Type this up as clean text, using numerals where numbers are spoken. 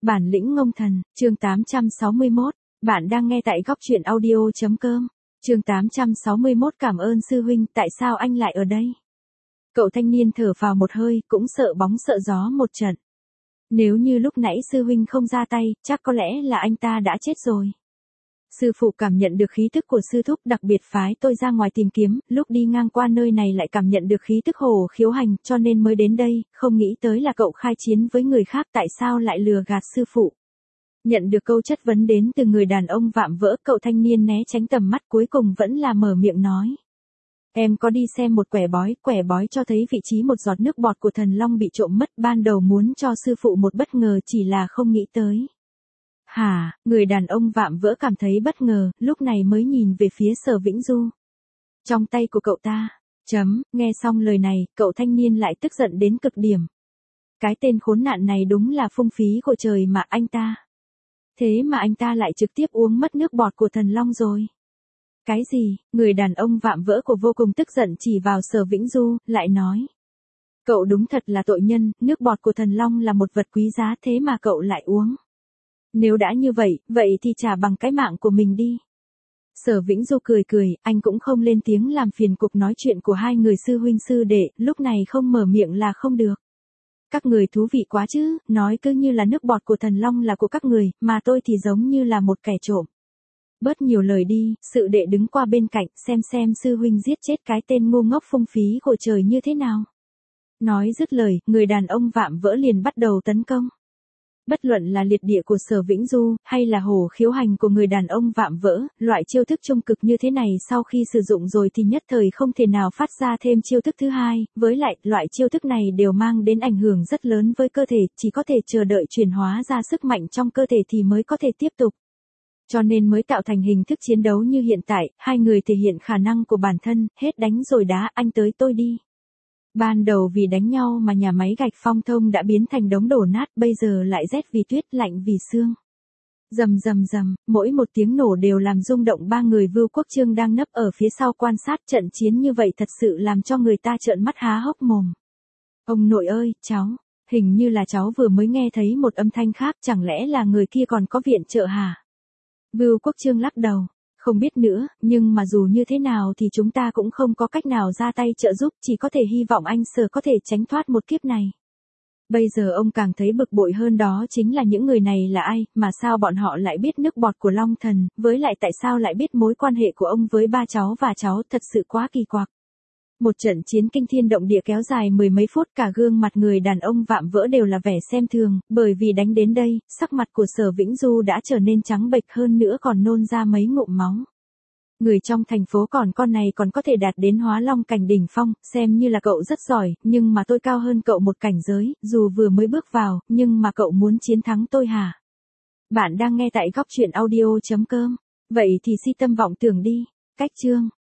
Bản lĩnh ngông thần, chương 861. Bạn đang nghe tại góc truyện audio.com. Chương 861. Cảm ơn sư huynh, tại sao anh lại ở đây? Cậu thanh niên thở vào một hơi, cũng sợ bóng sợ gió một trận. Nếu như lúc nãy sư huynh không ra tay, chắc có lẽ là anh ta đã chết rồi. Sư phụ cảm nhận được khí tức của sư thúc, đặc biệt phái tôi ra ngoài tìm kiếm, lúc đi ngang qua nơi này lại cảm nhận được khí tức Hồ Khiếu Hành, cho nên mới đến đây, không nghĩ tới là cậu khai chiến với người khác, tại sao lại lừa gạt sư phụ. Nhận được câu chất vấn đến từ người đàn ông vạm vỡ, cậu thanh niên né tránh tầm mắt, cuối cùng vẫn là mở miệng nói. Em có đi xem một quẻ bói cho thấy vị trí một giọt nước bọt của thần long bị trộm mất, ban đầu muốn cho sư phụ một bất ngờ, chỉ là không nghĩ tới. Hả, người đàn ông vạm vỡ cảm thấy bất ngờ, lúc này mới nhìn về phía Sở Vĩnh Du. Trong tay của cậu ta, nghe xong lời này, cậu thanh niên lại tức giận đến cực điểm. Cái tên khốn nạn này đúng là phung phí của trời mà anh ta. Thế mà anh ta lại trực tiếp uống mất nước bọt của thần long rồi. Cái gì, người đàn ông vạm vỡ của vô cùng tức giận chỉ vào Sở Vĩnh Du, lại nói. Cậu đúng thật là tội nhân, nước bọt của thần long là một vật quý giá thế mà cậu lại uống. Nếu đã như vậy, vậy thì trả bằng cái mạng của mình đi. Sở Vĩnh Du cười, anh cũng không lên tiếng làm phiền cuộc nói chuyện của hai người sư huynh sư đệ, lúc này không mở miệng là không được. Các người thú vị quá chứ, nói cứ như là nước bọt của thần long là của các người, mà tôi thì giống như là một kẻ trộm. Bớt nhiều lời đi, sự đệ đứng qua bên cạnh, xem sư huynh giết chết cái tên ngu ngốc phung phí của trời như thế nào. Nói dứt lời, người đàn ông vạm vỡ liền bắt đầu tấn công. Bất luận là liệt địa của Sở Vĩnh Du, hay là Hồ Khiếu Hành của người đàn ông vạm vỡ, loại chiêu thức trung cực như thế này sau khi sử dụng rồi thì nhất thời không thể nào phát ra thêm chiêu thức thứ hai, với lại, loại chiêu thức này đều mang đến ảnh hưởng rất lớn với cơ thể, chỉ có thể chờ đợi chuyển hóa ra sức mạnh trong cơ thể thì mới có thể tiếp tục. Cho nên mới tạo thành hình thức chiến đấu như hiện tại, hai người thể hiện khả năng của bản thân, hết đánh rồi đá, anh tới tôi đi. Ban đầu vì đánh nhau mà nhà máy gạch Phong Thông đã biến thành đống đổ nát, bây giờ lại rét vì tuyết, lạnh vì sương. Rầm, mỗi một tiếng nổ đều làm rung động ba người Vưu Quốc Trương đang nấp ở phía sau quan sát trận chiến như vậy, thật sự làm cho người ta trợn mắt há hốc mồm. Ông nội ơi, cháu, hình như là cháu vừa mới nghe thấy một âm thanh khác, chẳng lẽ là người kia còn có viện trợ hả? Vưu Quốc Trương lắc đầu. Không biết nữa, nhưng mà dù như thế nào thì chúng ta cũng không có cách nào ra tay trợ giúp, chỉ có thể hy vọng anh Sở có thể tránh thoát một kiếp này. Bây giờ ông càng thấy bực bội hơn, đó chính là những người này là ai, mà sao bọn họ lại biết nước bọt của Long Thần, với lại tại sao lại biết mối quan hệ của ông với ba cháu và cháu, thật sự quá kỳ quặc. Một trận chiến kinh thiên động địa kéo dài mười mấy phút, cả gương mặt người đàn ông vạm vỡ đều là vẻ xem thường, bởi vì đánh đến đây, sắc mặt của Sở Vĩnh Du đã trở nên trắng bệch, hơn nữa còn nôn ra mấy ngụm máu. Người trong thành phố còn con này còn có thể đạt đến hóa long cảnh đỉnh phong, xem như là cậu rất giỏi, nhưng mà tôi cao hơn cậu một cảnh giới, dù vừa mới bước vào, nhưng mà cậu muốn chiến thắng tôi hả? Bạn đang nghe tại góc truyện audio.com, vậy thì si tâm vọng tưởng đi. Cách chương